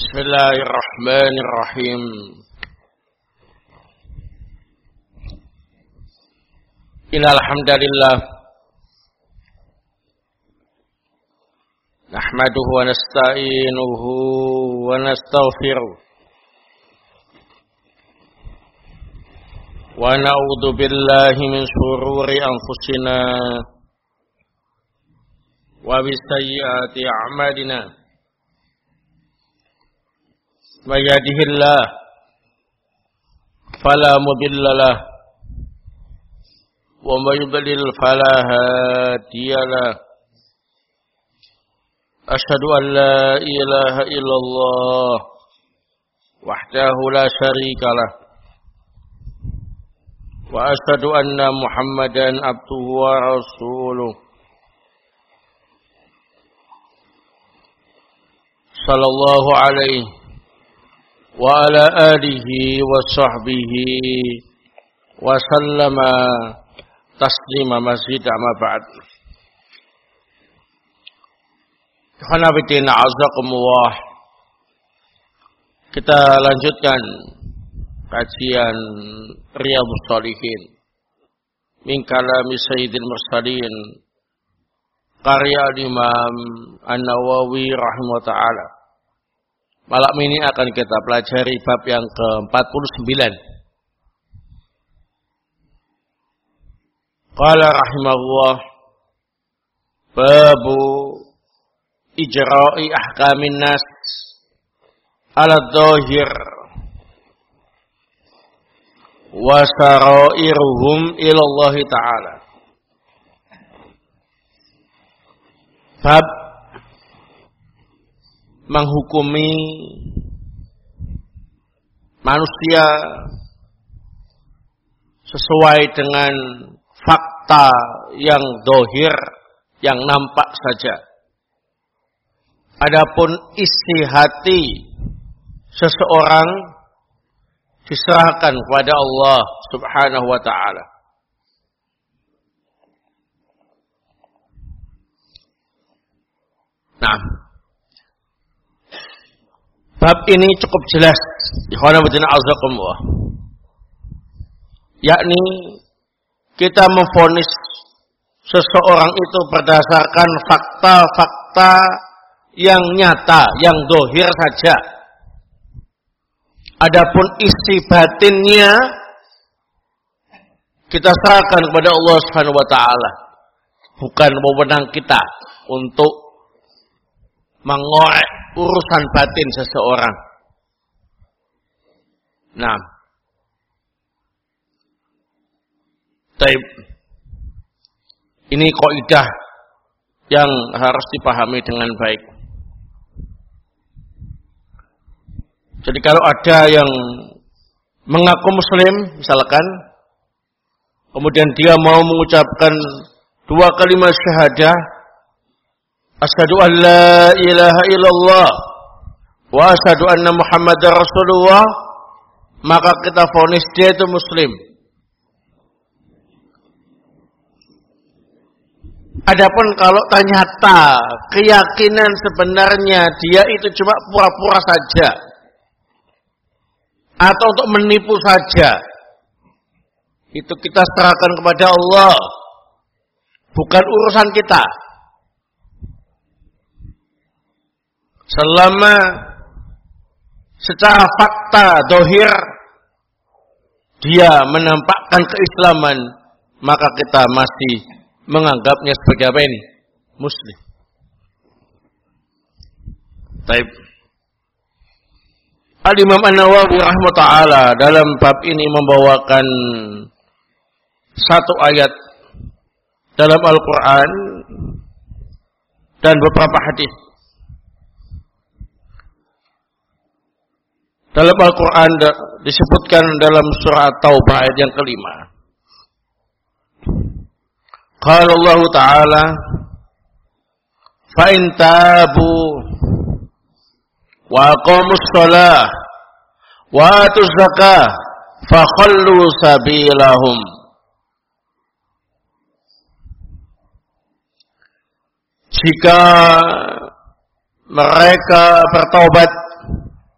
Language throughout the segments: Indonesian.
Bismillahirrahmanirrahim. Innal hamdalillah nahmaduhu wa nasta'inuhu wa nastaghfiruh wa na'udzu billahi min shururi anfusina wa min sayyiati a'malina. May yahdihillahu fala mudilla lahu wa may yudlil fala hadiya lahu. Asyhadu an la ilaha illallah wahdahu la syarika lah wa asyhadu anna Muhammadan abduhu wa rasuluh sallallahu alaihi wa ala alihi wa sahbihi wa sallama taslima mazid amma ba'd. Khanabitina azakumullah. Kita lanjutkan kajian Riyadhus Shalihin min kalami Sayyidil Mursalin karya Imam An-Nawawi rahimahullah ta'ala. Malam ini akan kita pelajari bab yang ke-49. Qala rahimahullah babu ijra'i ahkamin nas ala dhahir wa sarairuhum ila Allah ta'ala. Bab menghukumi manusia sesuai dengan fakta yang dohir, yang nampak saja. Adapun isi hati seseorang diserahkan kepada Allah Subhanahu wa ta'ala. Nah, bab ini cukup jelas, ikhwanabuddin azakumullah. Yakni kita memvonis seseorang itu berdasarkan fakta-fakta yang nyata, yang dohir saja. Adapun isi batinnya kita serahkan kepada Allah Subhanahu wa ta'ala. Bukan wewenang kita untuk mengorek urusan batin seseorang. Nah, taib. Ini kaidah yang harus dipahami dengan baik. Jadi kalau ada yang mengaku muslim, misalkan, kemudian dia mau mengucapkan 2 kalimat syahadah, asyhadu an la ilaha illallah wa asyhadu anna Muhammadar Rasulullah, maka kita vonis dia itu muslim. Adapun kalau ternyata keyakinan sebenarnya dia itu cuma pura-pura saja atau untuk menipu saja, itu kita serahkan kepada Allah, bukan urusan kita. Selama secara fakta dohir dia menampakkan keislaman, maka kita masih menganggapnya sebagai apa ini? Muslim. Taib. Al-Imam An-Nawawi rahimahullah ta'ala dalam bab ini membawakan satu ayat dalam Al-Quran dan beberapa hadis. Dalam Al-Quran disebutkan dalam surah Taubah ayat yang kelima. Qala Allah Ta'ala fa in tabu wa aqamus shalah wa atuz zakah fa khallu sabilahum. Jika mereka bertaubat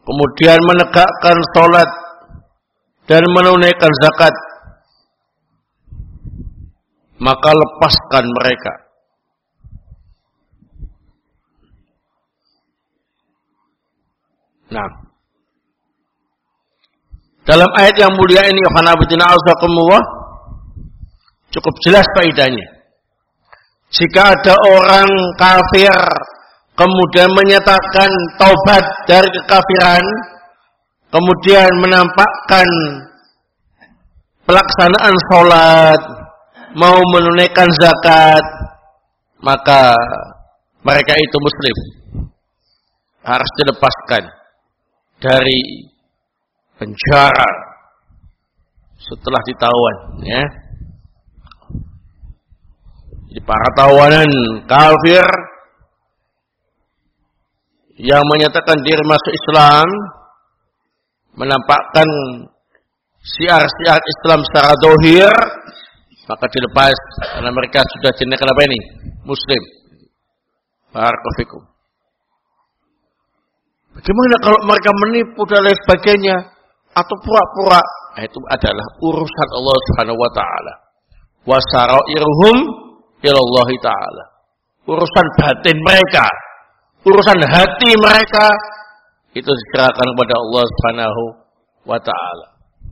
kemudian menegakkan sholat dan menunaikan zakat, maka lepaskan mereka. Nah, dalam ayat yang mulia ini, cukup jelas faedahnya. Jika ada orang kafir kemudian menyatakan taubat dari kekafiran, kemudian menampakkan pelaksanaan sholat, mau menunaikan zakat, maka mereka itu muslim, harus dilepaskan dari penjara setelah ditawan, ya. Jadi para tawanan kafir yang menyatakan diri masuk Islam, menampakkan syiar-syiar Islam secara zahir, maka dilepas karena mereka sudah dinyatakan apa ini? Muslim. Barakallahu fikum. Bagaimana kalau mereka menipu dan lain sebagainya atau pura-pura? Nah, itu adalah urusan Allah Subhanahu wa taala. Wa sarairuhum ilallahi taala. Urusan batin mereka, urusan hati mereka itu diserahkan kepada Allah Subhanahu wa taala.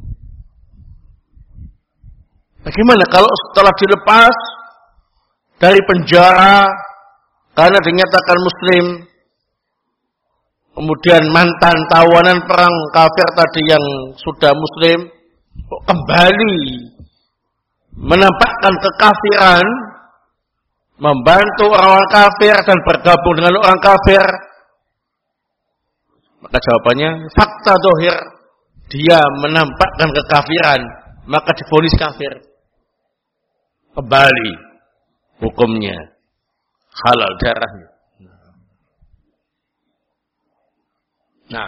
Bagaimana kalau setelah dilepas dari penjara karena dinyatakan muslim, kemudian mantan tawanan perang kafir tadi yang sudah muslim kok kembali menampakkan kekafiran, membantu orang kafir dan bergabung dengan orang kafir? Maka jawabannya fakta zahir, dia menampakkan kekafiran, maka divonis kafir. Kembali hukumnya halal darahnya. Nah,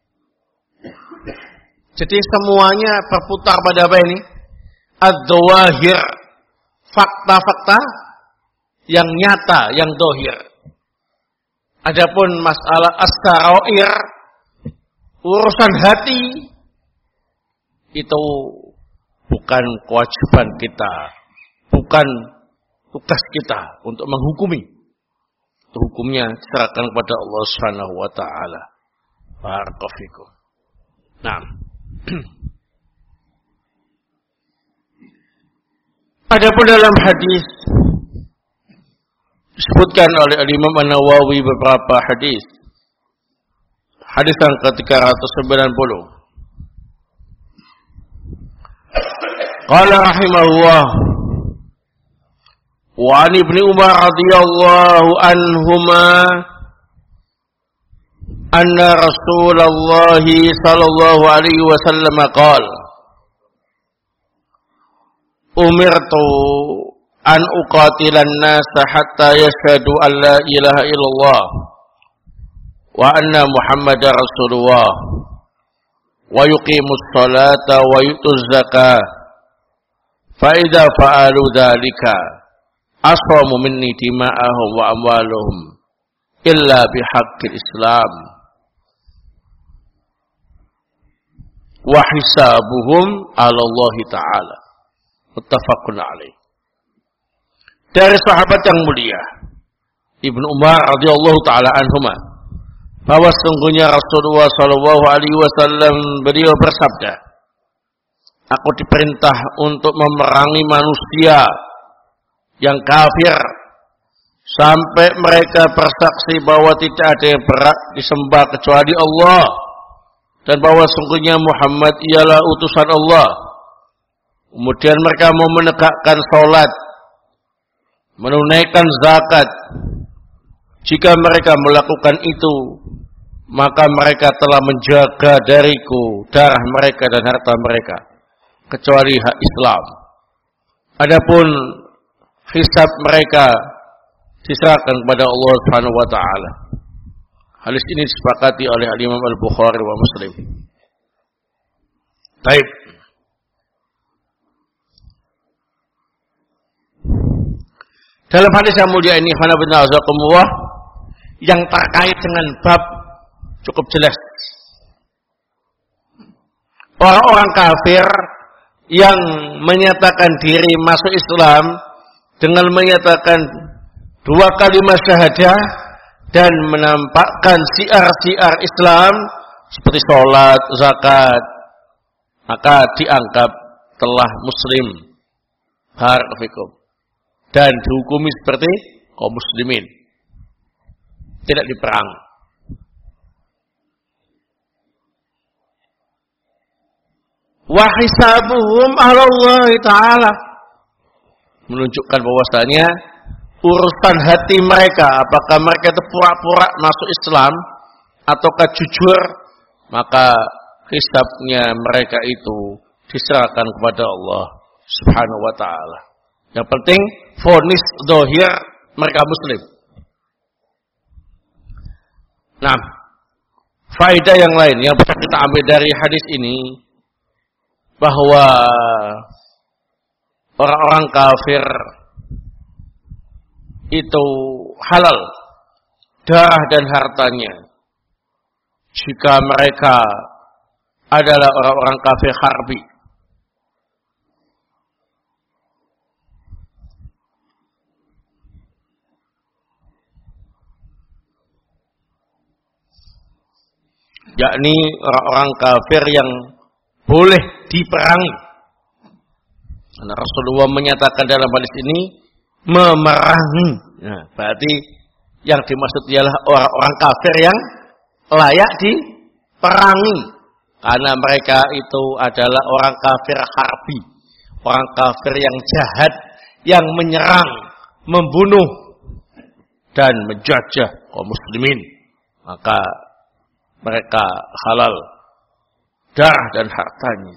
jadi semuanya berputar pada apa ini? Az-zawahir, fakta-fakta yang nyata, yang zahir. Adapun masalah as-sarair, urusan hati, itu bukan kewajiban kita, bukan tugas kita untuk menghukumi. Hukumnya diserahkan kepada Allah Subhanahu wa taala. Barakallahu fikum. Nah, adapun dalam hadis disebutkan oleh Imam An-Nawawi beberapa hadis. Hadis yang ke-390. Qala rahimahullah wa an Ibnu Umar radhiyallahu anhuma anna Rasulullah sallallahu alaihi wasallam qala umirtu an uqatilan nasa hatta yashhadu an la ilaha illallah wa anna Muhammadar Rasulullah wa yuqimus salata wa yutuz zakah fa idza fa'alu dzalika asramu minni dima'ahum wa amwaluhum illa bihaqqil Islam wa hisabuhum 'ala Allah taala. Muttafaqun alaih. Dari sahabat yang mulia Ibnu Umar radhiyallahu taala anhuma, bahwa sungguhnya Rasulullah sallallahu alaihi wasallam beliau bersabda, aku diperintah untuk memerangi manusia yang kafir sampai mereka bersaksi bahwa tidak ada yang berhak disembah kecuali Allah dan bahwa sungguhnya Muhammad ialah utusan Allah. Kemudian mereka mau menegakkan salat, menunaikan zakat. Jika mereka melakukan itu, maka mereka telah menjaga dariku darah mereka dan harta mereka, kecuali hak Islam. Adapun hisab mereka diserahkan kepada Allah Subhanahu wa taala. Hadis ini disepakati oleh Imam Al-Bukhari wa Muslim. Baik. Dalam hadis yang mulia ini, yang terkait dengan bab cukup jelas orang-orang kafir yang menyatakan diri masuk Islam dengan menyatakan 2 kalimat syahadah dan menampakkan siar-siar Islam seperti sholat, zakat, maka dianggap telah muslim. Barakallahu dan dihukumi seperti kaum muslimin. Tidak diperang. Wa hisabuhum 'ala Allah Ta'ala. Menunjukkan bahwasanya urusan hati mereka, apakah mereka itu pura-pura masuk Islam ataukah jujur, maka hisabnya mereka itu diserahkan kepada Allah Subhanahu wa Ta'ala. Yang penting vonis zahir mereka muslim. Nah, faedah yang lain yang bisa kita ambil dari hadis ini, bahwa orang-orang kafir itu halal darah dan hartanya jika mereka adalah orang-orang kafir harbi. Yakni orang-orang kafir yang boleh diperangi. Karena Rasulullah menyatakan dalam hadis ini memerangi. Nah, berarti yang dimaksud ialah orang-orang kafir yang layak diperangi. Karena mereka itu adalah orang kafir harbi. Orang kafir yang jahat, yang menyerang, membunuh, dan menjajah kaum muslimin. Maka mereka halal darah dan hartanya.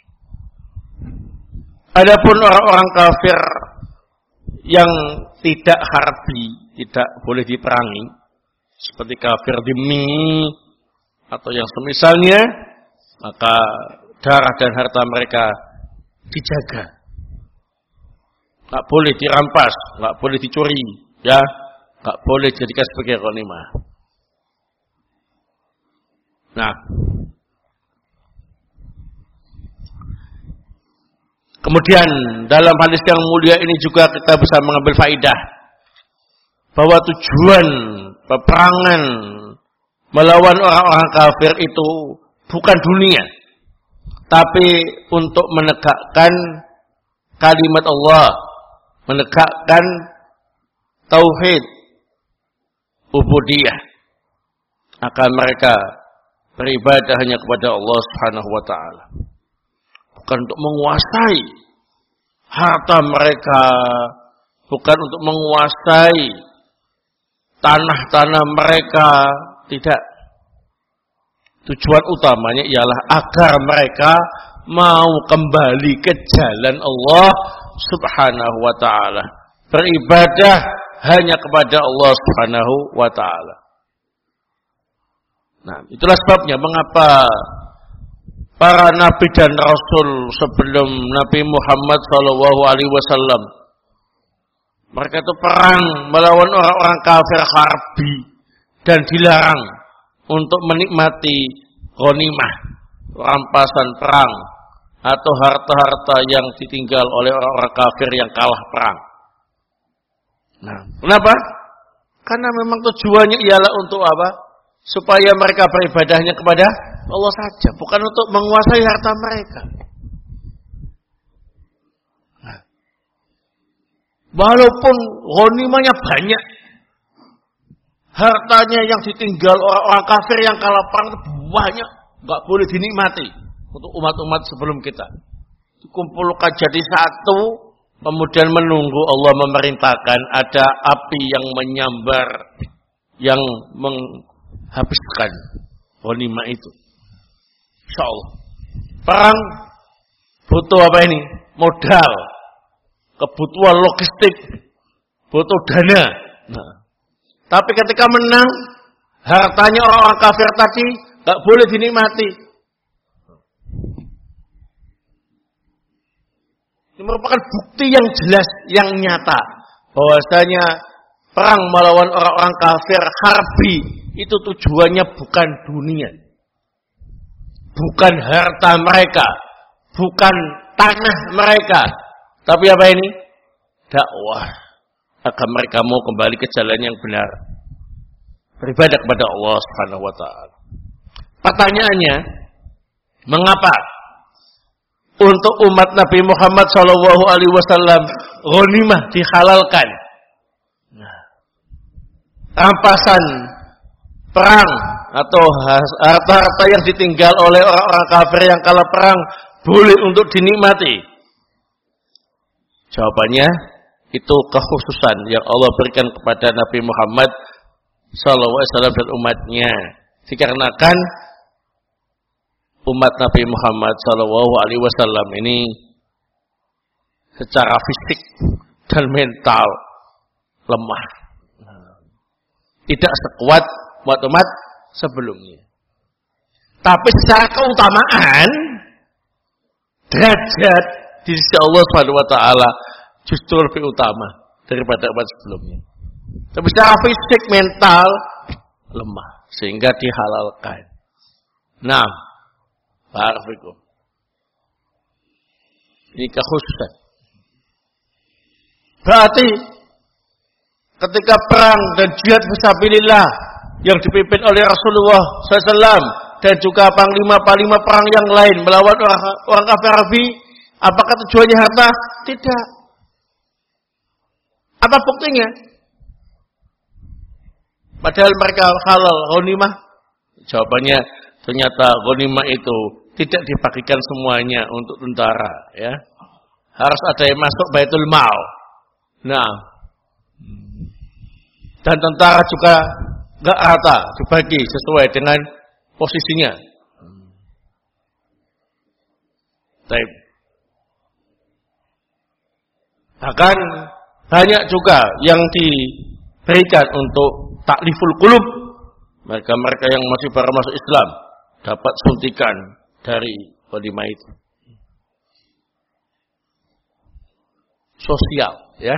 Adapun orang-orang kafir yang tidak harbi, tidak boleh diperangi, seperti kafir dhimmi atau yang semisalnya, maka darah dan harta mereka dijaga. Enggak boleh dirampas, enggak boleh dicuri, ya, enggak boleh dijadikan sebagai ghanimah. Nah, kemudian dalam hadis yang mulia ini juga kita bisa mengambil faidah bahwa tujuan peperangan melawan orang-orang kafir itu bukan dunia, tapi untuk menegakkan kalimat Allah, menegakkan tauhid ubudiyah. Akan mereka beribadah hanya kepada Allah Subhanahu wa Ta'ala. Bukan untuk menguasai harta mereka, bukan untuk menguasai tanah-tanah mereka, tidak. Tujuan utamanya ialah agar mereka mau kembali ke jalan Allah Subhanahu wa Ta'ala, beribadah hanya kepada Allah Subhanahu wa Ta'ala. Nah, itulah sebabnya mengapa para nabi dan rasul sebelum Nabi Muhammad SAW mereka itu perang melawan orang-orang kafir harbi dan dilarang untuk menikmati ghanimah, rampasan perang atau harta-harta yang ditinggal oleh orang-orang kafir yang kalah perang. Nah, kenapa? Karena memang tujuannya ialah untuk apa? Supaya mereka beribadahnya kepada Allah saja, bukan untuk menguasai harta mereka. Nah, walaupun ghanimahnya banyak, hartanya yang ditinggal orang-orang kafir yang kalah perang itu banyak, nggak boleh dinikmati untuk umat-umat sebelum kita. Dikumpulkan jadi satu, kemudian menunggu Allah memerintahkan ada api yang menyambar, yang habiskan ghanimah itu. Insyaallah. Perang butuh apa ini? Modal, kebutuhan logistik, butuh dana. Nah, tapi ketika menang, hartanya orang-orang kafir tadi enggak boleh dinikmati. Ini merupakan bukti yang jelas, yang nyata, bahwasanya perang melawan orang-orang kafir harbi itu tujuannya bukan dunia, bukan harta mereka, bukan tanah mereka, tapi apa ini? Dakwah agar mereka mau kembali ke jalan yang benar, beribadah kepada Allah Subhanahu wa taala. Pertanyaannya, mengapa untuk umat Nabi Muhammad sallallahu alaihi wasallam ghanimah dihalalkan? Rampasan perang atau harta-harta yang ditinggal oleh orang-orang kafir yang kalah perang boleh untuk dinikmati. Jawabannya, itu kekhususan yang Allah berikan kepada Nabi Muhammad sallallahu alaihi wasallam dan umatnya. Dikarenakan umat Nabi Muhammad sallallahu alaihi wasallam ini secara fisik dan mental lemah. Tidak sekuat umat sebelumnya. Tapi secara keutamaan, derajat di sisi Allah Subhanahu wa taala justru lebih utama daripada umat sebelumnya. Tapi secara fisik, mental lemah sehingga dihalalkan. Nah, barakallahu. Ini kekhususan. Berarti ketika perang dan jihad fisabilillah yang dipimpin oleh Rasulullah SAW dan juga panglima-panglima perang yang lain melawan orang kafir Arabi, apakah tujuannya harta? Tidak. Apa buktinya? Padahal mereka halal ghanimah. Jawabannya, ternyata ghanimah itu tidak dibagikan semuanya untuk tentara, ya. Harus ada yang masuk Baitul Mal. Nah, dan tentara juga enggak rata dibagi sesuai dengan posisinya. Baik. Bahkan banyak juga yang diberikan untuk takliful qulub. Mereka-mereka yang masih baru masuk Islam dapat suntikan dari ghanimah itu. Sosial, ya.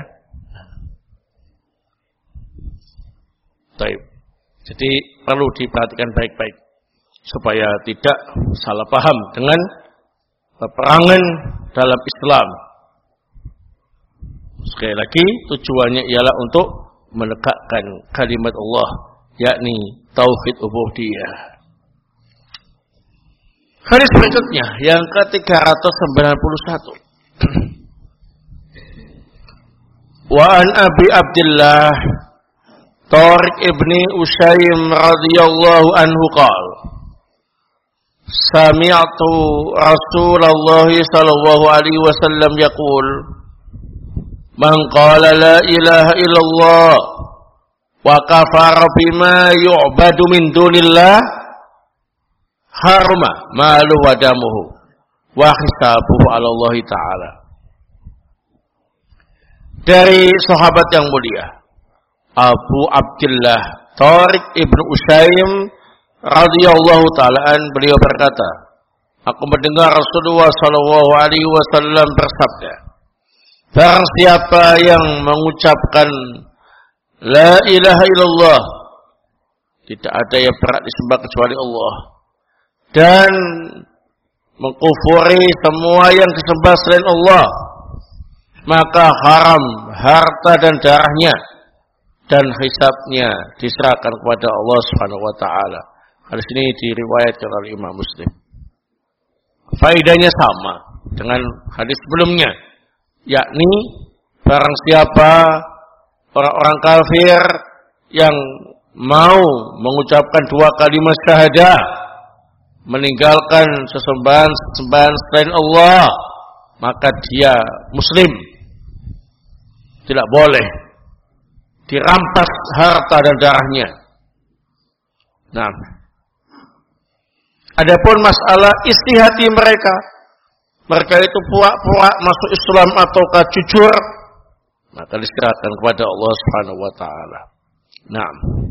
Baik. Jadi perlu diperhatikan baik-baik supaya tidak salah paham dengan peperangan dalam Islam. Sekali lagi, tujuannya ialah untuk menegakkan kalimat Allah, yakni tauhid ubudiyah. Hadis berikutnya yang ke-391. Wa an Abi Abdullah Tariq ibni Usaym radhiyallahu anhu qala sami'tu Rasulullah sallallahu alaihi wasallam yaqul man qala la ilaha illallah wa kafara bima yu'badu min dunillah harma maluhu wa damuhu wa hisabuhu 'ala Allah taala. Dari sahabat yang mulia Abu Abdullah Tariq ibnu Usaym radhiyallahu ta'ala beliau berkata, aku mendengar Rasulullah sallallahu alaihi wasallam bersabda, barang siapa yang mengucapkan la ilaha illallah, tidak ada yang berhak disembah kecuali Allah, dan mengkufuri semua yang disembah selain Allah, maka haram harta dan darahnya dan hisabnya diserahkan kepada Allah Subhanahu wa taala. Hadis ini diriwayatkan oleh Imam Muslim. Faedahnya sama dengan hadis sebelumnya, yakni barang siapa orang-orang kafir yang mau mengucapkan dua kalimat syahadah, meninggalkan sesembahan selain Allah, maka dia muslim. Tidak boleh dirampas harta dan darahnya. Nah, adapun masalah isi hati mereka itu pura-pura masuk Islam ataukah jujur, maka diserahkan kepada Allah Subhanahu wa taala. Nah,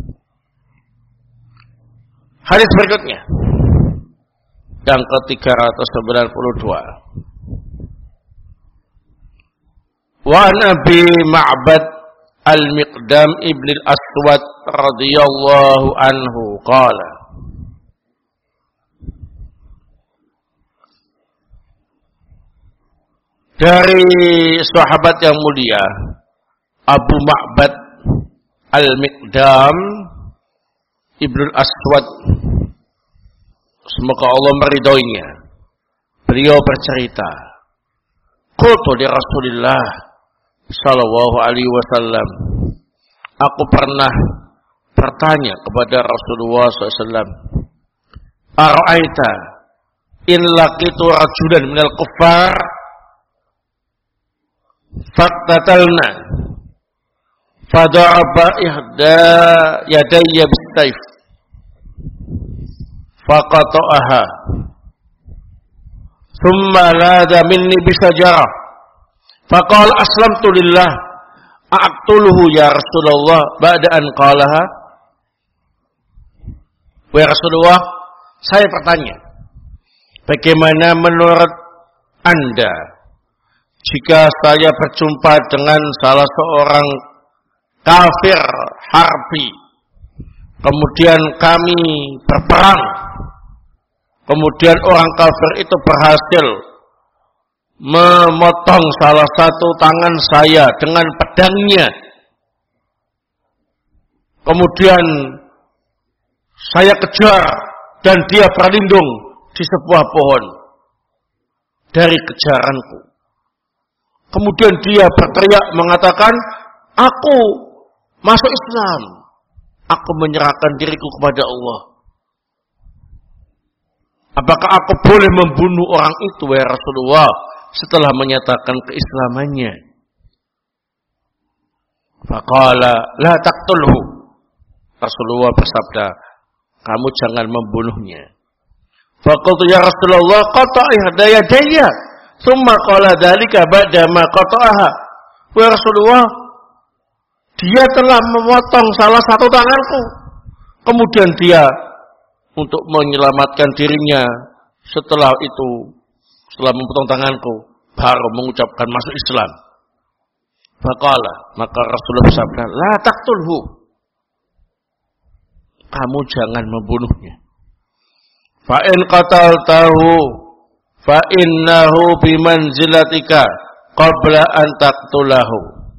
hadis berikutnya yang ke-392. Wa an Abi Ma'bad Al-Miqdam ibn al-Aswad radhiyallahu anhu qala dari sahabat yang mulia Abu Ma'bad Al-Miqdam Ibnul Aswad, semoga Allah meridhoinya. Beliau bercerita, qultu li Rasulillah sallallahu alaihi wasallam, aku pernah bertanya kepada Rasulullah SAW, ara'aita in laqitu rajulan minal kuffar faqtatalna fadaraba ihda yadayya bisayf faqata'aha thumma lada minni bisajarah faqala aslamtu lillah aqtuluhu ya Rasulullah ba'da an qalaha. Wahai Rasulullah, saya bertanya, bagaimana menurut Anda jika saya berjumpa dengan salah seorang kafir harbi, kemudian kami berperang, kemudian orang kafir itu berhasil memotong salah satu tangan saya dengan pedangnya, kemudian saya kejar dan dia berlindung di sebuah pohon dari kejaranku. Kemudian dia berteriak mengatakan, aku masuk Islam, aku menyerahkan diriku kepada Allah. Apakah aku boleh membunuh orang itu, ya Rasulullah, setelah menyatakan keislamannya? Faqala la taqtulhu. Rasulullah bersabda, kamu jangan membunuhnya. Faqultu ya Rasulullah qata'i hadayadaya thumma qala dzalika ba'da ma qata'aha. Wahai Rasulullah, dia telah memotong salah satu tanganku, kemudian dia untuk menyelamatkan dirinya setelah itu, setelah memotong tanganku, baru mengucapkan masuk Islam. Faqala, maka Rasulullah bersabda, la taqtulhu, kamu jangan membunuhnya. Fa in qataltahu fa innahu bimanzilatika qabla an taqtulahu.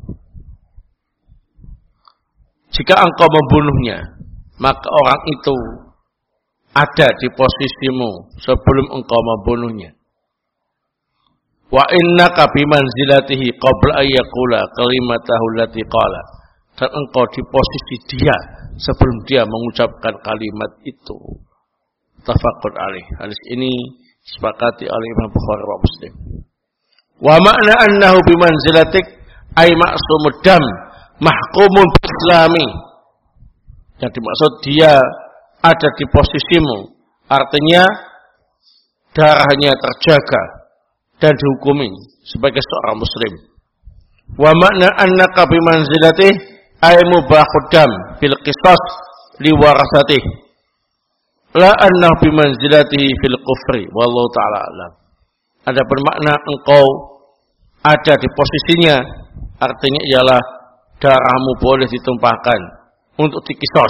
Jika engkau membunuhnya, maka orang itu ada di posisimu sebelum engkau membunuhnya. Wa innaka bimanzilatihi qabla an yaqula kalimatahu allati qala. Dan engkau di posisi dia sebelum dia mengucapkan kalimat itu. Tafaqun alaih. Hadis ini disepakati oleh Imam Bukhari wa Muslim. Wa makna annahu bimanzilatik ay ma'sumud dam mahkumun bislami. Yang dimaksud dia ada di posisimu, artinya darahnya terjaga dan dihukumi sebagai seorang muslim. Wa makna annaka bimanzilatih ay mubahud dam fil qisas li warasatih la annahu bimanzilatihi fil kufri wallahu ta'ala alam. Ada bermakna engkau ada di posisinya, artinya ialah darahmu boleh ditumpahkan untuk dikisos,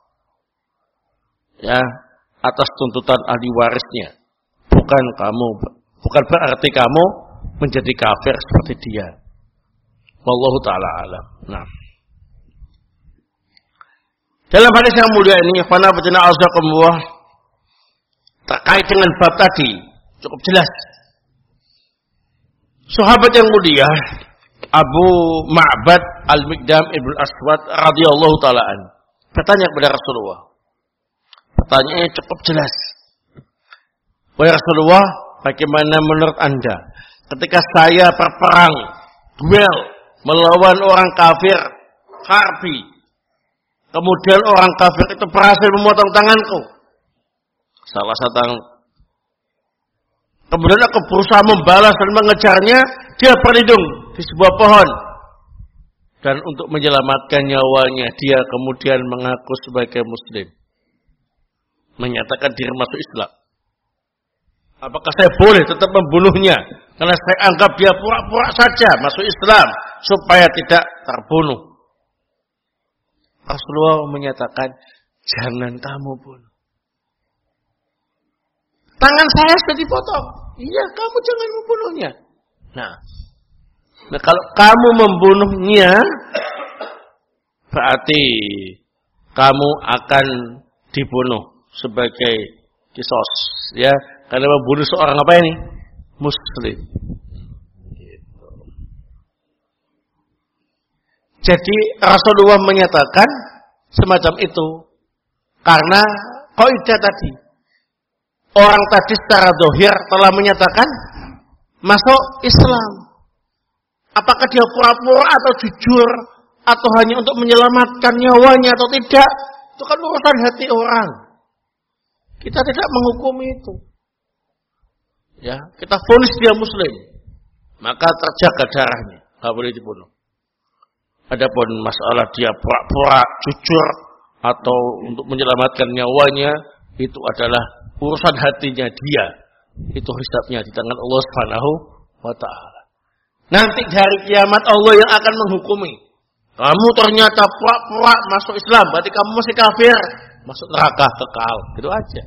ya, atas tuntutan ahli warisnya. Bukan berarti kamu menjadi kafir seperti dia. Wallahu ta'ala alam. Nah, dalam hadis yang mulia ini, fana bajana azakumullah, terkait dengan bab tadi cukup jelas. Sahabat yang mulia Abu Ma'bad Al-Miqdam Ibnul Aswad radhiyallahu ta'ala an bertanya kepada Rasulullah. Pertanyaannya cukup jelas. Wahai Rasulullah, bagaimana menurut Anda ketika saya berperang, duel melawan orang kafir harbi, kemudian orang kafir itu berhasil memotong tanganku, salah satu tangan. Kemudian aku berusaha membalas dan mengejarnya, dia berlindung di sebuah pohon. Dan untuk menyelamatkan nyawanya, dia kemudian mengaku sebagai muslim, menyatakan diri masuk Islam. Apakah saya boleh tetap membunuhnya? Karena saya anggap dia pura-pura saja masuk Islam supaya tidak terbunuh. Rasulullah menyatakan, jangan kamu bunuh. Tangan saya sudah dipotong. Iya, kamu jangan membunuhnya. Nah, kalau kamu membunuhnya, berarti kamu akan dibunuh sebagai kisos, ya, karena membunuh seorang apa ini? Muslim. Gitu. Jadi Rasulullah menyatakan semacam itu karena kaidah tadi. Orang tadi secara zahir telah menyatakan masuk Islam. Apakah dia pura-pura atau jujur atau hanya untuk menyelamatkan nyawanya atau tidak? Itu kan urusan hati orang. Kita tidak menghukumi itu. Ya, kita vonis dia muslim. Maka terjaga darahnya, enggak boleh dibunuh. Adapun masalah dia pura-pura jujur atau untuk menyelamatkan nyawanya, itu adalah urusan hatinya dia. Itu hisabnya di tangan Allah Subhanahu wa taala. Nanti di hari kiamat Allah yang akan menghukumi. Kamu ternyata pura-pura masuk Islam, berarti kamu masih kafir, masuk neraka kekal. Gitu aja.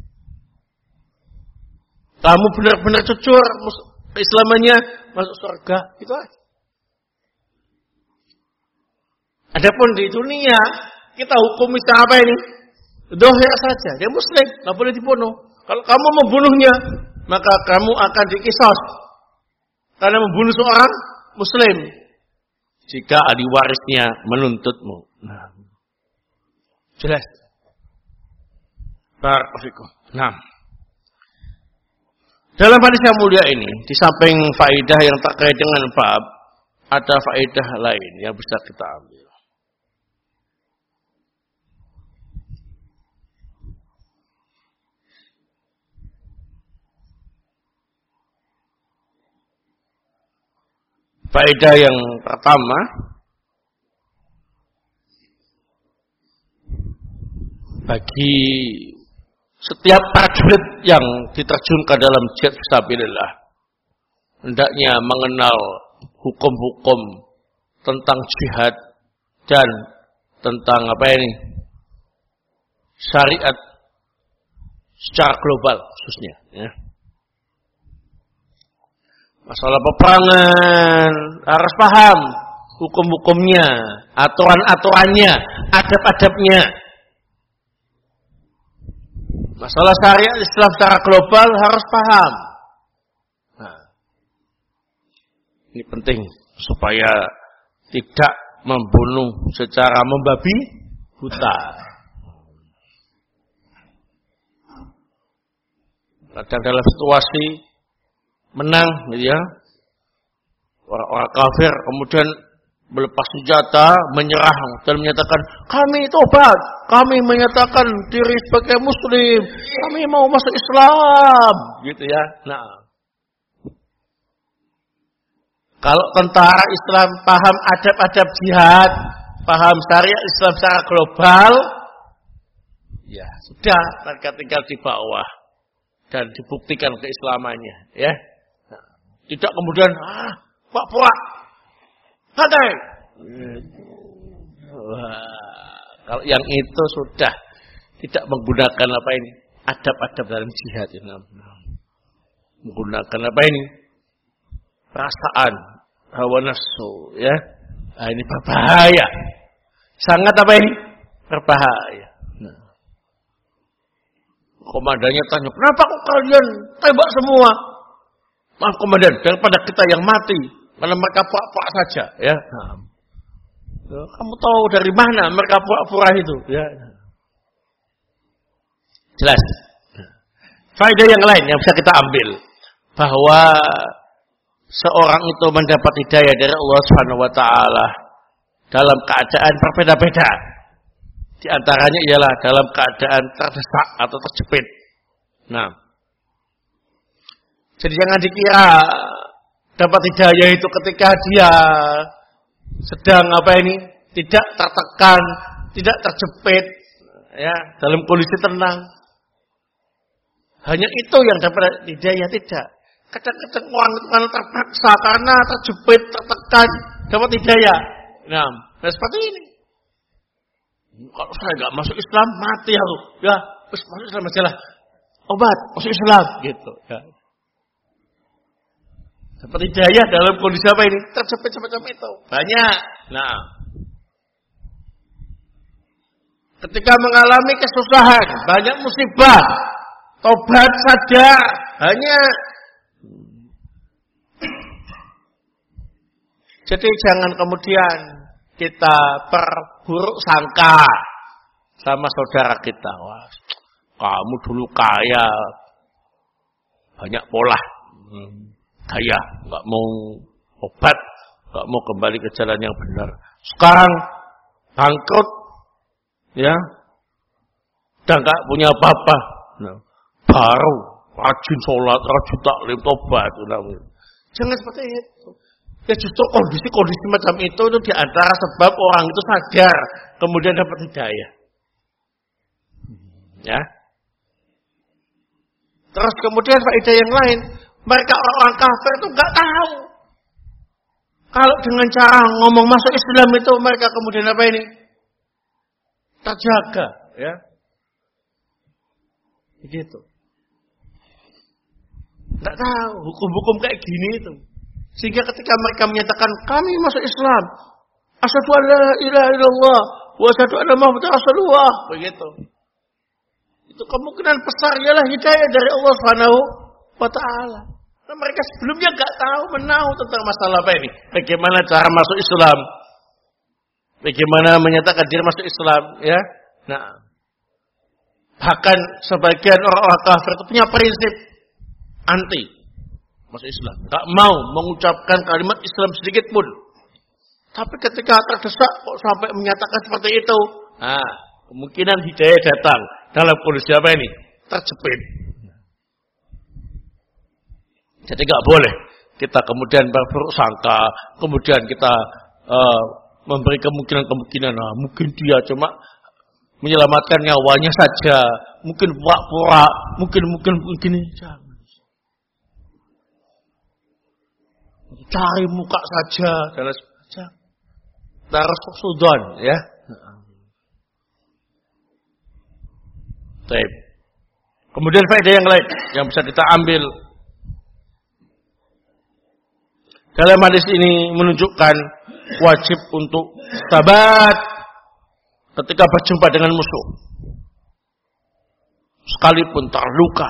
Kamu benar-benar jujur keislamannya, masuk surga. Gitu aja. Adapun di dunia kita hukumi secara apa ini? Zahir saja, dia muslim, nggak boleh dibunuh. Kalau kamu membunuhnya, maka kamu akan dikisos karena membunuh seorang muslim. Jika ahli warisnya menuntutmu. Nah, jelas. Barakallahu. Nah, dalam hadis yang mulia ini, di samping faedah yang terkait dengan bab, ada faedah lain yang bisa kita ambil. Faedah yang pertama, bagi setiap prajurit yang diterjunkan dalam jihad fisabilillah, hendaknya mengenal hukum-hukum tentang jihad dan tentang apa ini? Syariat secara global khususnya, ya. Masalah peperangan harus paham hukum-hukumnya, aturan-aturannya, adab-adabnya. Masalah syariat Islam secara global harus paham. Nah, ini penting supaya tidak membunuh secara membabi buta. Kadang dalam situasi menang, gitu ya, orang-orang kafir kemudian melepas senjata, menyerah dan menyatakan kami tobat, kami menyatakan diri sebagai muslim, kami mau masuk Islam, gitu ya. Nah, kalau tentara Islam paham adab-adab jihad, paham syariat Islam secara global, ya sudah, mereka tinggal di bawah dan dibuktikan keislamannya, ya. Tidak kemudian, Pak Pura, santai. Kalau yang itu sudah tidak menggunakan apa ini, adab-adab dalam jihad. Menggunakan apa ini, perasaan, hawa nafsu, ya. Nah, ini berbahaya. Sangat apa ini? Berbahaya. Nah. Komandannya tanya, kenapa kok kalian tembak semua? Maaf komandan, daripada kita yang mati, karena mereka pura-pura saja, ya. Nah, kamu tahu dari mana mereka pura-pura itu, ya. Jelas. Faedah yang lain yang bisa kita ambil, bahwa seorang itu mendapat hidayah dari Allah Subhanahu wa taala dalam keadaan berbeda-beda. Di antaranya ialah dalam keadaan terdesak atau terjepit. Nah, jadi jangan dikira dapat hidayah itu ketika dia sedang apa ini, tidak tertekan, tidak terjepit, ya, dalam kondisi tenang. Hanya itu yang dapat hidayah, tidak. Kadang-kadang orang itu kan terpaksa karena terjepit, tertekan, dapat hidayah. Nah, seperti ini. Kalau saya nggak masuk Islam, mati aku. Ya, terus masuk Islam aja lah. Obat, masuk Islam, gitu. Ya. Dapat hidayah dalam kondisi apa ini? Terjepit semacam itu. Banyak. Nah, ketika mengalami kesusahan, banyak musibah, tobat sadar, banyak. Jadi jangan kemudian kita berburuk sangka sama saudara kita. Wah, kamu dulu kaya, banyak pola, kaya, nggak mau obat, nggak mau kembali ke jalan yang benar. Sekarang bangkrut, ya, dan nggak punya apa-apa. Nah, baru rajin sholat, rajin taklim, tobat. Jangan seperti itu. Ya justru kondisi-kondisi macam itu di antara sebab orang itu sadar kemudian dapat hidayah. Ya. Terus kemudian faedah yang lain, mereka orang-orang kafir itu nggak tahu kalau dengan cara ngomong masuk Islam itu mereka kemudian apa ini? Terjaga, ya. Begitu. Nggak tahu hukum-hukum kayak gini itu. Sehingga ketika mereka menyatakan kami masuk Islam, asyhadu an la ilaha illallah wa asyhadu anna muhammadar rasulullah, begitu. Itu kemungkinan besar ialah hidayah dari Allah Subhanahu wa taala. Nah, mereka sebelumnya enggak tahu menahu tentang masalah apa ini. Bagaimana cara masuk Islam? Bagaimana menyatakan diri masuk Islam, ya? Nah, bahkan sebagian orang-orang kafir itu punya prinsip anti masuk Islam. Tak mau mengucapkan kalimat Islam sedikit pun. Tapi ketika terdesak kok sampai menyatakan seperti itu. Nah, kemungkinan hidayah datang dalam kondisi apa ini? Terjepit. Jadi enggak boleh kita kemudian berburuk sangka, kemudian kita memberi kemungkinan-kemungkinan. Nah, mungkin dia cuma menyelamatkan nyawanya saja, mungkin pura-pura, mungkin gini. Jangan. Cari muka saja dan saja. Terus sudan, ya. Baik. Kemudian faedah yang lain yang bisa kita ambil dalam hadis ini menunjukkan wajib untuk sabat ketika berjumpa dengan musuh, sekalipun terluka.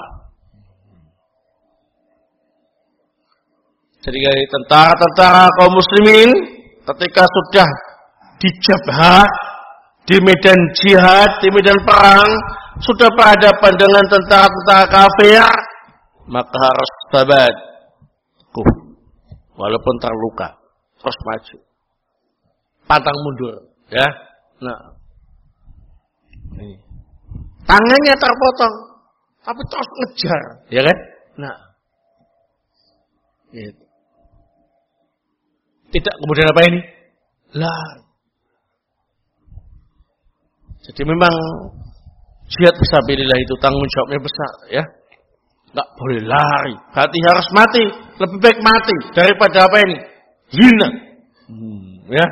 Jadi tentara-tentara kaum muslimin ketika sudah di jabhah, di medan jihad, di medan perang, sudah berhadapan dengan tentara-tentara kafir, maka harus sabat, walaupun terluka, terus maju, pantang mundur, ya. Nah, tangannya terpotong, tapi terus ngejar, ya kan? Nah, gitu. Tidak kemudian apa ini? Lari. Jadi memang jihad fisabilillah itu tanggung jawabnya besar, ya. Enggak boleh lari. Berarti harus mati. Lebih baik mati daripada apa ini? Hina. Ya.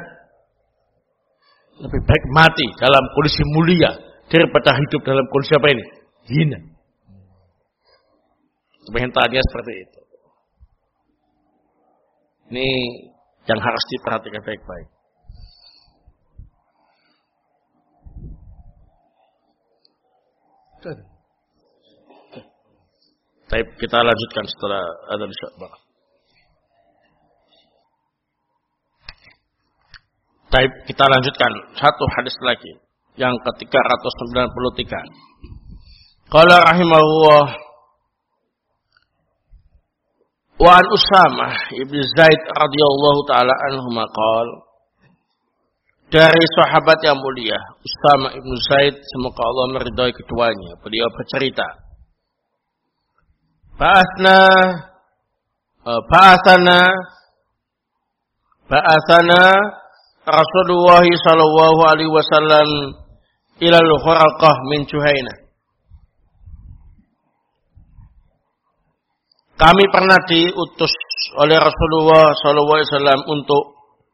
Lebih baik mati dalam kondisi mulia daripada hidup dalam kondisi apa ini? Hina. Mentalnya seperti itu. Ini yang harus diperhatikan baik-baik. Baik, kita lanjutkan setelah adzan isya. Baik, kita lanjutkan satu hadis lagi yang ke-393. Qala rahimahullah wa an Usamah ibn Zaid radhiyallahu taala anhu maqal, dari sahabat yang mulia Usamah ibn Zaid, semoga Allah meridhai keduanya, beliau bercerita, ba'athana Rasulullah sallallahu alaihi wasallam ila al-Khuraqah min Juhainah. Kami pernah diutus oleh Rasulullah sallallahu alaihi wasallam untuk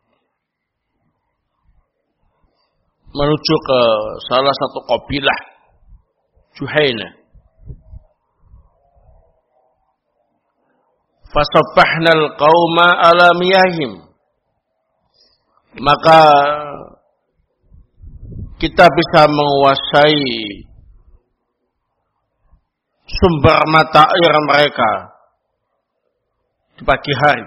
menuju ke salah satu kabilah Juhainah. Fasabahnal qauma ala miyahim. Maka kita bisa menguasai sumber mata air mereka di pagi hari.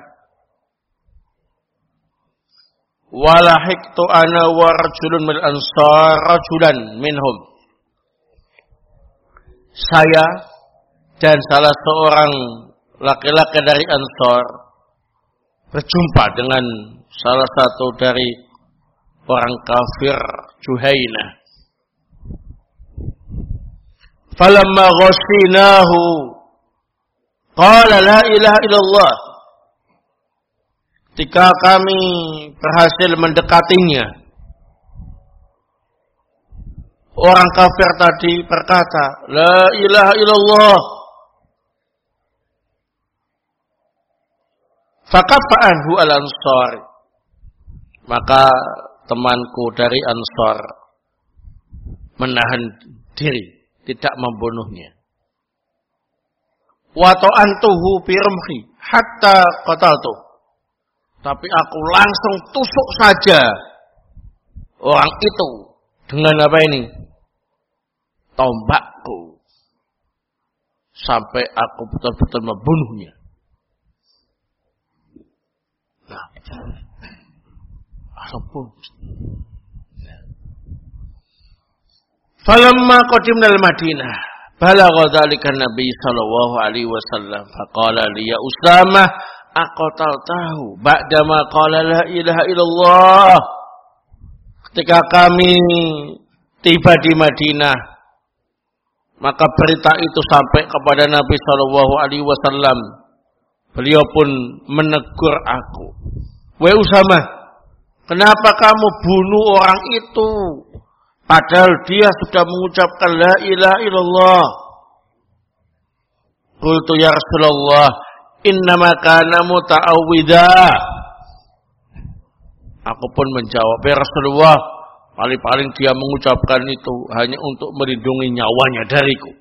Walahiktu ana wa rajulun min ansar rajulan minhum. Saya dan salah seorang laki-laki dari Ansar berjumpa dengan salah satu dari orang kafir Juhainah. Falamma ghashinahu qala la ilaha illallah. Ketika kami berhasil mendekatinya, orang kafir tadi berkata, la ilaha illallah. Fakafa'anhu al-ansar. Maka temanku dari Ansar menahan diri, tidak membunuhnya. Wa ta'antuhu bi rumhi hatta qataltu. Tapi aku langsung tusuk saja orang itu dengan apa ini? Tombakku. Sampai aku betul-betul membunuhnya. Nah, ampun. Falamma qadimna al-Madinah, balagha dzalika Nabi sallallahu alaihi wasallam, faqala li ya Usamah, aqataltahu ba'dama qala la ilaha illallah. Ketika kami tiba di Madinah, maka berita itu sampai kepada Nabi sallallahu alaihi wasallam. Beliau pun menegur aku. Wahai Usamah, kenapa kamu bunuh orang itu? Padahal dia sudah mengucapkan la ilaha illallah. Qultu ya Rasulullah, innama kana muta'awwidha. Aku pun menjawab, ya Rasulullah, paling-paling dia mengucapkan itu hanya untuk melindungi nyawanya dariku.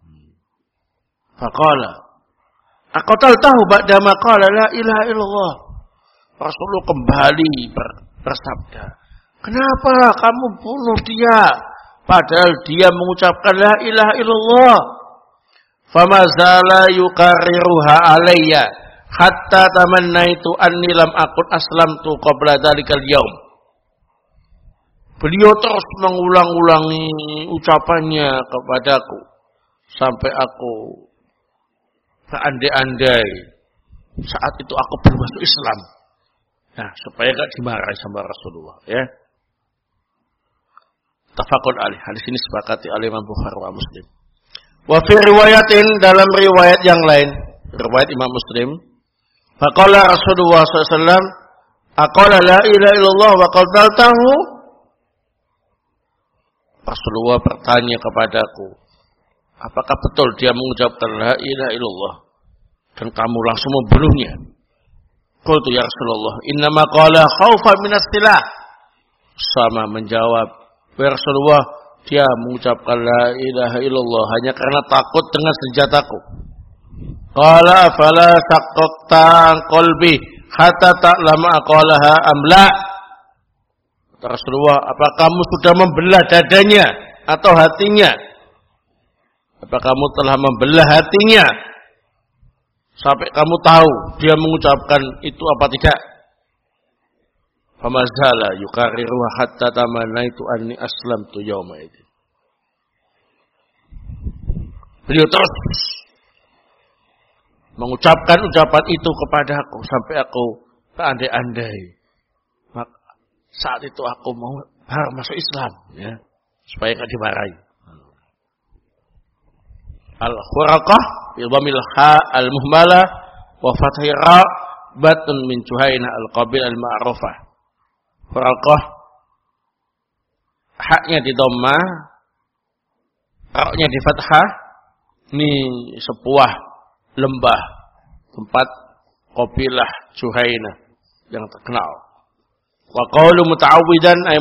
Faqala, aqataltahu ba'dama qala la ilaha illallah. Rasulullah kembali bersabda, kenapa kamu bunuh dia padahal dia mengucapkan la ilaha illallah? Fama zala yukarriruha alayya hatta tamannaitu anni lam akun aslamtu qabla dzalikal yaum. Beliau terus mengulang-ulangi ucapannya kepadaku sampai aku berandai-andai saat itu aku belum masuk Islam. Nah, supaya enggak dimarahi sama Rasulullah, ya. Tafaqun alaih. Hadis ini sepakati oleh Imam Bukhari wa Muslim. Wa fi riwayatin, dalam riwayat yang lain, riwayat Imam Muslim, faqala Rasulullah sallallahu alaihi wasallam, aqala la ilaha illallah wa qataltahu. Rasulullah bertanya kepadaku, apakah betul dia mengucapkan la ilaha illallah dan kamu langsung membunuhnya? Qultu ya Rasulullah, innama qala khaufan minas silah. Sama menjawab, ya Rasulullah, dia mengucapkan la ilaha illallah hanya karena takut dengan senjataku. Qala fala saqqaqta qalbi hatta ta'lama aqalaha amla. Rasulullah, apa kamu sudah membelah dadanya atau hatinya? Apa kamu telah membelah hatinya sampai kamu tahu dia mengucapkan itu apa tidak? Famazala yukarriru hatta tamannaitu anni aslamtu yauma idin. Beliau terus mengucapkan ucapan itu kepadaku sampai aku berandai-andai. Saat itu aku mau masuk Islam, ya, supaya enggak dimarahi. Al-Khuraqah bi dhammil ha al-muhmalah wa fathhi ra batun min Juhainah al-qabil al-ma'rufah. Khuraqah haknya di dhammah, ra-nya di fathah. Ini sebuah lembah tempat qabilah Juhainah yang terkenal. Wa qawlu muta'awwidan ay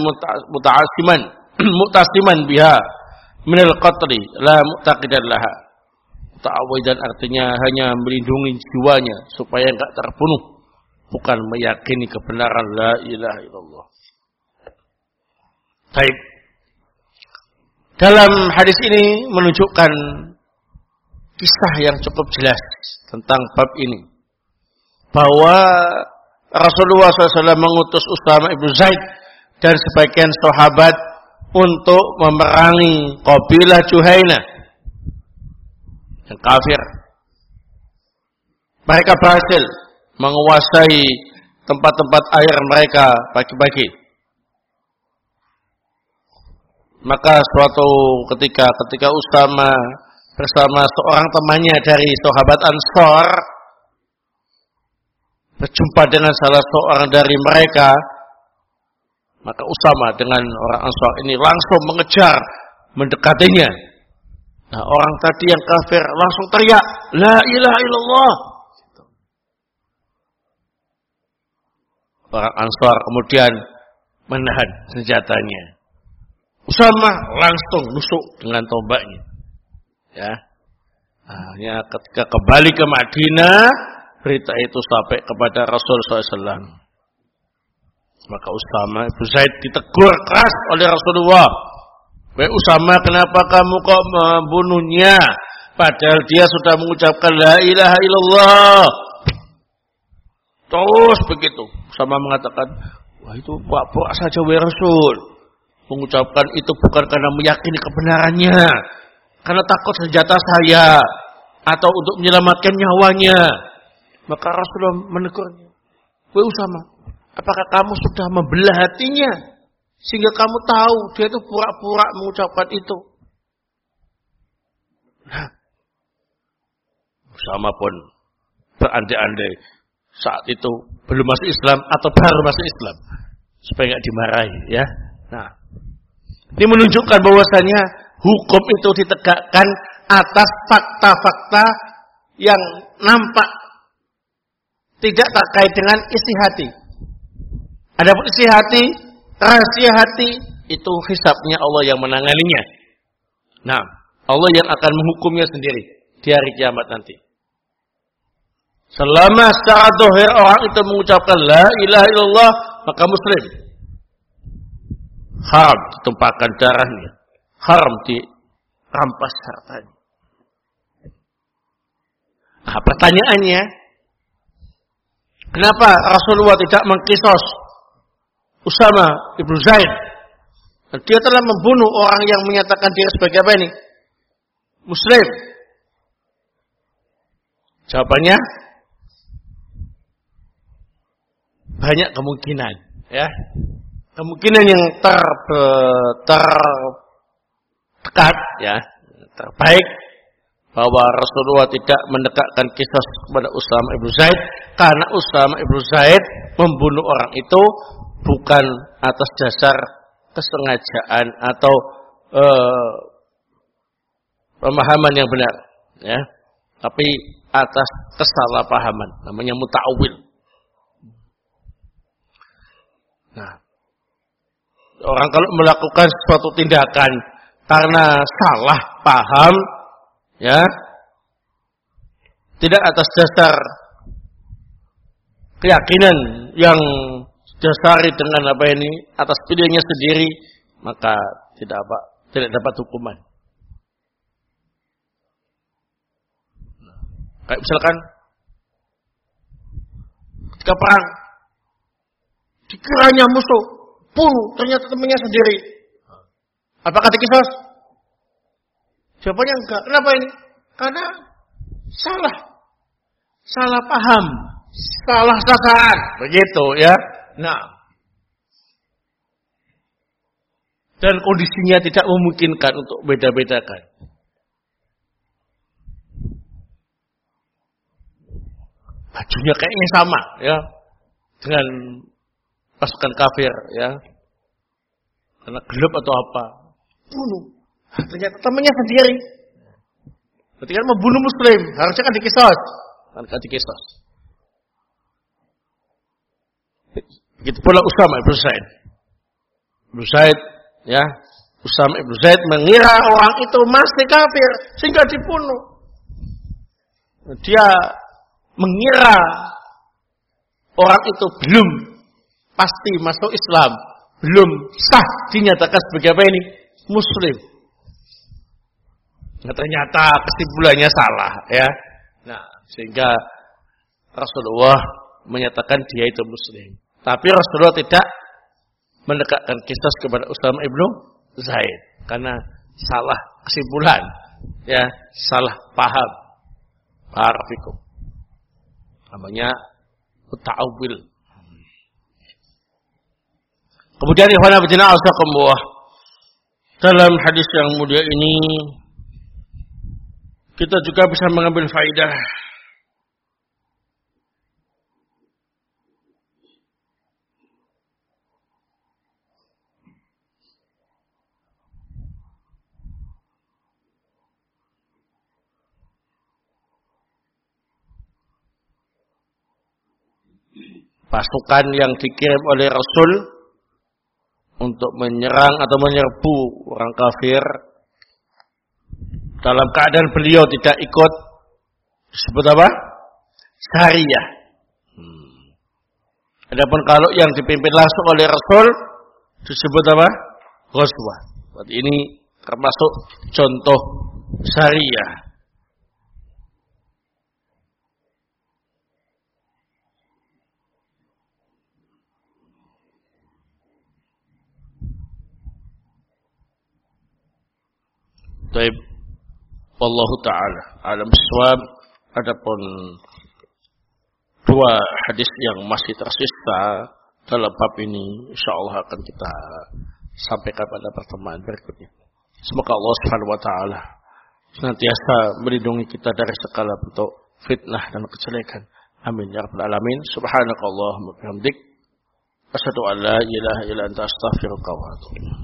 muta'asiman mu'tasiman biha min al-qatli la mu'taqidan laha. Ta'awidan artinya hanya melindungi jiwanya supaya enggak terbunuh, bukan meyakini kebenaran la ilaha illallah. Baik. Dalam hadis ini menunjukkan kisah yang cukup jelas tentang bab ini, bahwa Rasulullah SAW mengutus Usama ibn Zaid dan sebagian sahabat untuk memerangi kabilah Juhainah yang kafir. Mereka berhasil menguasai tempat-tempat air mereka pagi-pagi. Maka suatu ketika Usama bersama seorang temannya dari sahabat Ansor berjumpa dengan salah seorang dari mereka, maka Usama dengan orang Ansor ini langsung mengejar, mendekatinya. Nah, orang tadi yang kafir langsung teriak, la ilaha illallah. Orang Ansor kemudian menahan senjatanya. Usama langsung nusuk dengan tombaknya. Ya. Nah, ketika kembali ke Madinah, berita itu sampai kepada Rasulullah SAW. Maka Usama ibn Zaid ditegur keras oleh Rasulullah. Wahai Usama, kenapa kamu kok membunuhnya? Padahal dia sudah mengucapkan la ilaha illallah. Terus begitu. Usama mengatakan, wah itu buak-buak saja wahai Rasul. Mengucapkan itu bukan karena meyakini kebenarannya, karena takut senjata saya atau untuk menyelamatkan nyawanya. Maka Rasulullah menegurnya, wahai Usama, apakah kamu sudah membelah hatinya sehingga kamu tahu dia itu pura-pura mengucapkan itu? Nah, Usama pun berandai-andai saat itu belum masuk Islam atau baru masuk Islam supaya nggak dimarahi, ya. Nah, ini menunjukkan bahwasanya hukum itu ditegakkan atas fakta-fakta yang nampak, tidak terkait dengan isi hati. Adapun isi hati, rahasia hati, itu hisabnya Allah yang menanganinya. Nah, Allah yang akan menghukumnya sendiri di hari kiamat nanti. Selama secara zahir orang itu mengucapkan la ilaha illallah, maka muslim. Haram ditumpahkan darahnya, haram dirampas hartanya. Nah, pertanyaannya, kenapa Rasulullah tidak mengkisos Usama ibn Zaid? Dia telah membunuh orang yang menyatakan dia sebagai apa ini? Muslim. Jawabannya banyak kemungkinan, ya. Kemungkinan yang terdekat, ya, terbaik, bahwa Rasulullah tidak mendekatkan kisah kepada Usama ibn Zaid karena Usama ibn Zaid membunuh orang itu bukan atas dasar kesengajaan atau pemahaman yang benar, ya, tapi atas kesalahpahaman, namanya muta'awil. Nah, orang kalau melakukan suatu tindakan karena salah paham, ya, tidak atas dasar keyakinan yang dasari dengan apa ini, atas pilihannya sendiri, maka tidak dapat hukuman. Kayak misalkan ketika perang, dikiranya musuh, bunuh, ternyata temannya sendiri. Apakah dikisos? Jawabannya enggak. Kenapa ini? Karena salah paham, salah sasaran, begitu, ya. Nah, dan kondisinya tidak memungkinkan untuk beda-bedakan. Bajunya kayaknya sama, ya, dengan pasukan kafir, ya, karena gelap atau apa, bunuh. Ternyata temannya sendiri. Ketika membunuh Muslim, harusnya kan dikisos, Begitu pula Usama ibn Zaid. Ya, Usama ibn Zaid mengira orang itu masih kafir sehingga dibunuh. dia mengira orang itu belum pasti masuk Islam, belum sah dinyatakan sebagai apa ini? Muslim. Nah, ternyata kesimpulannya salah, ya. Nah, sehingga Rasulullah menyatakan dia itu Muslim. Tapi Rasulullah tidak mendekatkan kisah kepada Usama ibnu Zaid karena salah kesimpulan, ya, salah paham. Barafikum. Namanya ta'awil. Kemudian ikhwan fillah azakumullah, dalam hadis yang mulia ini kita juga bisa mengambil faidah pasukan yang dikirim oleh Rasul untuk menyerang atau menyerbu orang kafir dalam keadaan beliau tidak ikut disebut apa? Syariah. Adapun kalau yang dipimpin langsung oleh Rasul disebut apa? Ghazwah. Ini termasuk contoh syariah. Baik, wallahu taala alam bisawab. Adapun dua hadis yang masih tersisa dalam bab ini insyaallah akan kita sampaikan pada pertemuan berikutnya. Semoga Allah Subhanahu wa taala senantiasa melindungi kita dari segala bentuk fitnah dan kejelekan. Amin ya rabbal alamin. Subhanakallahumma wa bihamdik asyhadu an la ilaha illa anta astaghfiruka wa atubu ilaik.